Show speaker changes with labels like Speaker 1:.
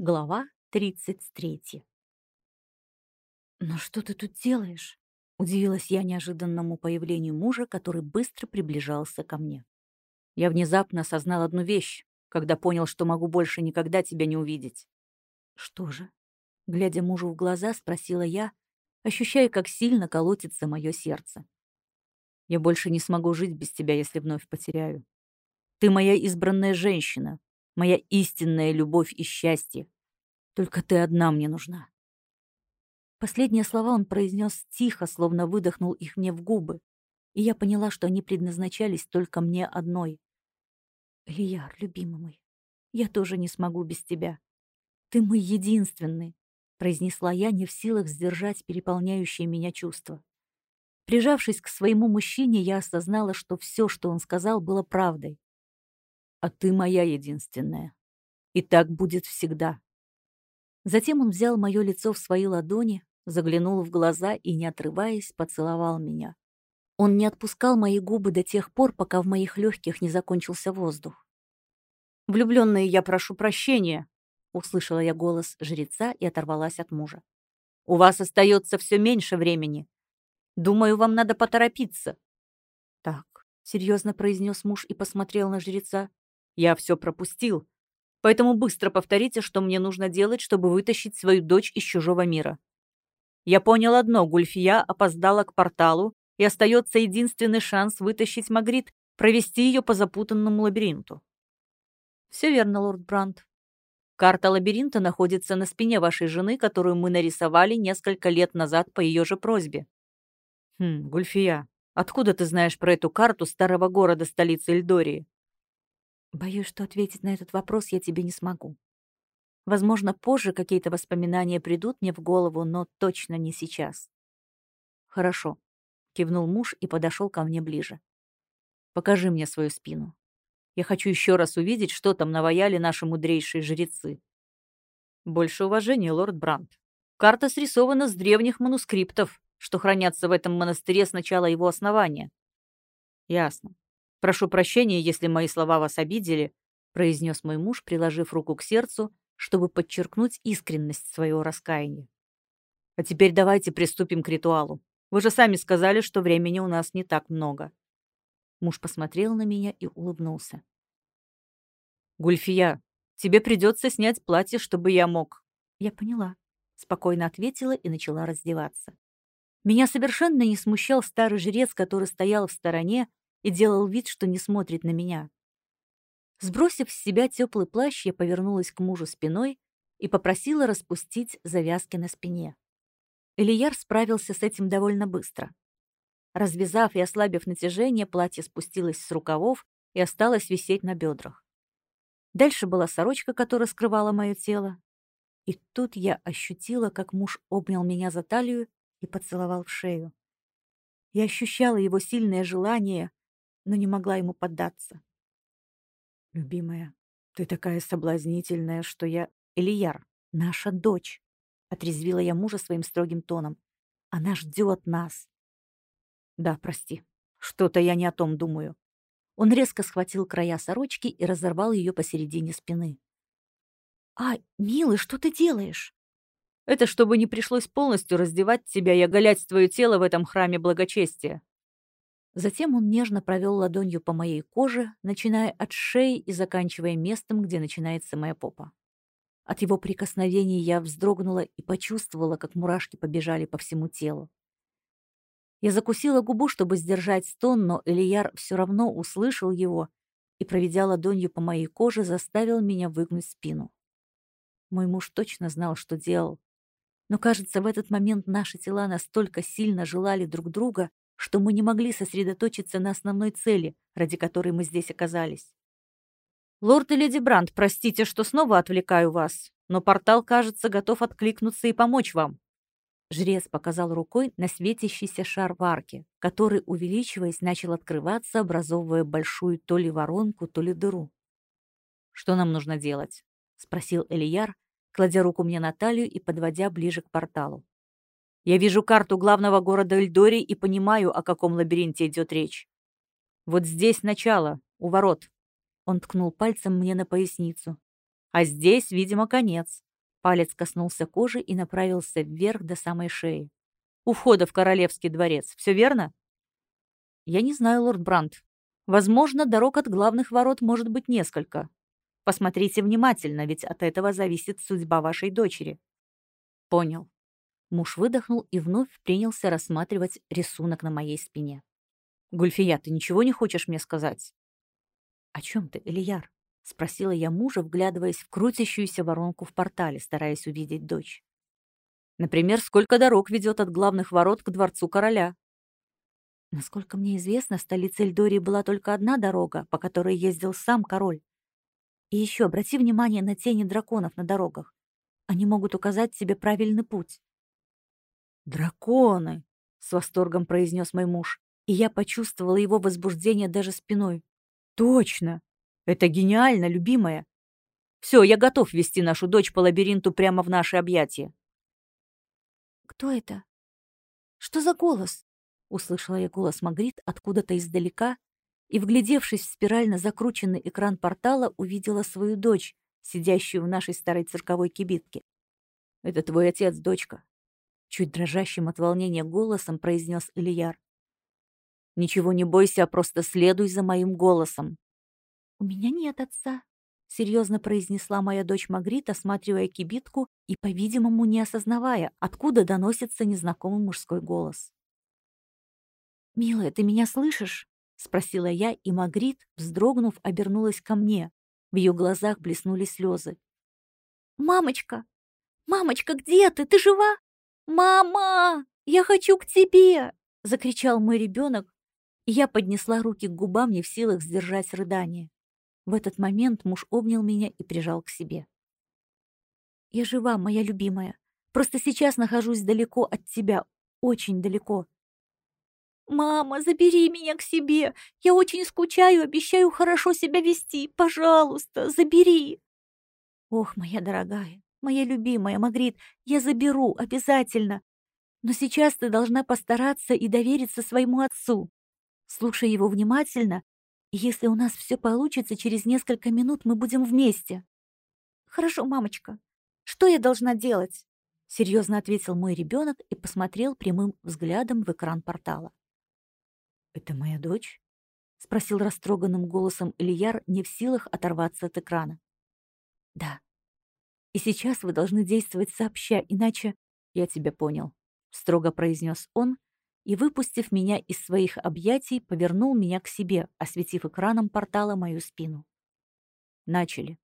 Speaker 1: Глава 33. «Но что ты тут делаешь?» — удивилась я неожиданному появлению мужа, который быстро приближался ко мне. Я внезапно осознал одну вещь, когда понял, что могу больше никогда тебя не увидеть. «Что же?» — глядя мужу в глаза, спросила я, ощущая, как сильно колотится мое сердце. «Я больше не смогу жить без тебя, если вновь потеряю. Ты моя избранная женщина, моя истинная любовь и счастье. Только ты одна мне нужна». Последние слова он произнес тихо, словно выдохнул их мне в губы, и я поняла, что они предназначались только мне одной. «Лияр, любимый мой, я тоже не смогу без тебя. Ты мой единственный», — произнесла я, не в силах сдержать переполняющее меня чувство. Прижавшись к своему мужчине, я осознала, что все, что он сказал, было правдой. «А ты моя единственная. И так будет всегда». Затем он взял мое лицо в свои ладони, заглянул в глаза и, не отрываясь, поцеловал меня. Он не отпускал мои губы до тех пор, пока в моих легких не закончился воздух. «Влюбленные, я прошу прощения», — услышала я голос жреца и оторвалась от мужа. «У вас остается все меньше времени. Думаю, вам надо поторопиться». «Так», — серьезно произнес муж и посмотрел на жреца. «Я все пропустил. Поэтому быстро повторите, что мне нужно делать, чтобы вытащить свою дочь из чужого мира. Я понял одно, Гульфия опоздала к порталу, и остается единственный шанс вытащить Магрит, провести ее по запутанному лабиринту». «Все верно, лорд Брандт. Карта лабиринта находится на спине вашей жены, которую мы нарисовали несколько лет назад по ее же просьбе». Гульфия, откуда ты знаешь про эту карту старого города столицы Эльдории?» «Боюсь, что ответить на этот вопрос я тебе не смогу. Возможно, позже какие-то воспоминания придут мне в голову, но точно не сейчас». «Хорошо», — кивнул муж и подошел ко мне ближе. «Покажи мне свою спину. Я хочу еще раз увидеть, что там наваяли наши мудрейшие жрецы». «Больше уважения, лорд Брандт. Карта срисована с древних манускриптов, что хранятся в этом монастыре с начала его основания». «Ясно. Прошу прощения, если мои слова вас обидели», произнес мой муж, приложив руку к сердцу, чтобы подчеркнуть искренность своего раскаяния. «А теперь давайте приступим к ритуалу. Вы же сами сказали, что времени у нас не так много». Муж посмотрел на меня и улыбнулся. «Гульфия, тебе придется снять платье, чтобы я мог». «Я поняла», — спокойно ответила и начала раздеваться. Меня совершенно не смущал старый жрец, который стоял в стороне и делал вид, что не смотрит на меня. Сбросив с себя теплый плащ, я повернулась к мужу спиной и попросила распустить завязки на спине. Элияр справился с этим довольно быстро. Развязав и ослабив натяжение, платье спустилось с рукавов и осталось висеть на бедрах. Дальше была сорочка, которая скрывала мое тело. И тут я ощутила, как муж обнял меня за талию и поцеловал в шею. Я ощущала его сильное желание, но не могла ему поддаться. «Любимая, ты такая соблазнительная, что я...» «Элияр, наша дочь!» — отрезвила я мужа своим строгим тоном. «Она ждет нас!» «Да, прости, что-то я не о том думаю». Он резко схватил края сорочки и разорвал ее посередине спины. Милый, что ты делаешь?» «Это чтобы не пришлось полностью раздевать тебя и оголять твое тело в этом храме благочестия». Затем он нежно провел ладонью по моей коже, начиная от шеи и заканчивая местом, где начинается моя попа. От его прикосновений я вздрогнула и почувствовала, как мурашки побежали по всему телу. Я закусила губу, чтобы сдержать стон, но Элияр все равно услышал его и, проведя ладонью по моей коже, заставил меня выгнуть спину. Мой муж точно знал, что делал. Но, кажется, в этот момент наши тела настолько сильно желали друг друга, что мы не могли сосредоточиться на основной цели, ради которой мы здесь оказались. «Лорд и леди Брандт, простите, что снова отвлекаю вас, но портал, кажется, готов откликнуться и помочь вам». Жрец показал рукой на светящийся шар в арке, который, увеличиваясь, начал открываться, образовывая большую то ли воронку, то ли дыру. «Что нам нужно делать?» — спросил Элияр, кладя руку мне на талию и подводя ближе к порталу. «Я вижу карту главного города Эльдории и понимаю, о каком лабиринте идет речь. Вот здесь начало, у ворот». Он ткнул пальцем мне на поясницу. «А здесь, видимо, конец. Палец коснулся кожи и направился вверх до самой шеи. «У входа в Королевский дворец. Все верно?» «Я не знаю, лорд Брандт. Возможно, дорог от главных ворот может быть несколько. Посмотрите внимательно, ведь от этого зависит судьба вашей дочери». «Понял». Муж выдохнул и вновь принялся рассматривать рисунок на моей спине. «Гульфия, ты ничего не хочешь мне сказать?» «О чем ты, Элияр?» — спросила я мужа, вглядываясь в крутящуюся воронку в портале, стараясь увидеть дочь. «Например, сколько дорог ведет от главных ворот к дворцу короля?» Насколько мне известно, в столице Эльдории была только одна дорога, по которой ездил сам король. И еще обрати внимание на тени драконов на дорогах. Они могут указать тебе правильный путь. «Драконы!» — с восторгом произнес мой муж, и я почувствовала его возбуждение даже спиной. «Точно! Это гениально, любимая! Все, я готов вести нашу дочь по лабиринту прямо в наши объятия». «Кто это? Что за голос?» Услышала я голос Магрит откуда-то издалека и, вглядевшись в спирально закрученный экран портала, увидела свою дочь, сидящую в нашей старой цирковой кибитке. «Это твой отец, дочка», — чуть дрожащим от волнения голосом произнес Элияр. «Ничего не бойся, а просто следуй за моим голосом». «У меня нет отца», — серьезно произнесла моя дочь Магрит, осматривая кибитку и, по-видимому, не осознавая, откуда доносится незнакомый мужской голос. «Милая, ты меня слышишь?» — спросила я, и Магрит, вздрогнув, обернулась ко мне. В ее глазах блеснули слезы. «Мамочка! Мамочка, где ты? Ты жива? Мама! Я хочу к тебе!» — закричал мой ребенок, и я поднесла руки к губам, не в силах сдержать рыдание. В этот момент муж обнял меня и прижал к себе. «Я жива, моя любимая. Просто сейчас нахожусь далеко от тебя, очень далеко. «Мама, забери меня к себе! Я очень скучаю, обещаю хорошо себя вести. Пожалуйста, забери!» «Ох, моя дорогая, моя любимая Магрит, я заберу, обязательно. Но сейчас ты должна постараться и довериться своему отцу. Слушай его внимательно, и если у нас все получится, через несколько минут мы будем вместе». «Хорошо, мамочка. Что я должна делать?» Серьезно ответил мой ребенок и посмотрел прямым взглядом в экран портала. «Это моя дочь?» — спросил растроганным голосом Элияр, не в силах оторваться от экрана. «Да. И сейчас вы должны действовать сообща, иначе...» «Я тебя понял», — строго произнес он, и, выпустив меня из своих объятий, повернул меня к себе, осветив экраном портала мою спину. «Начали».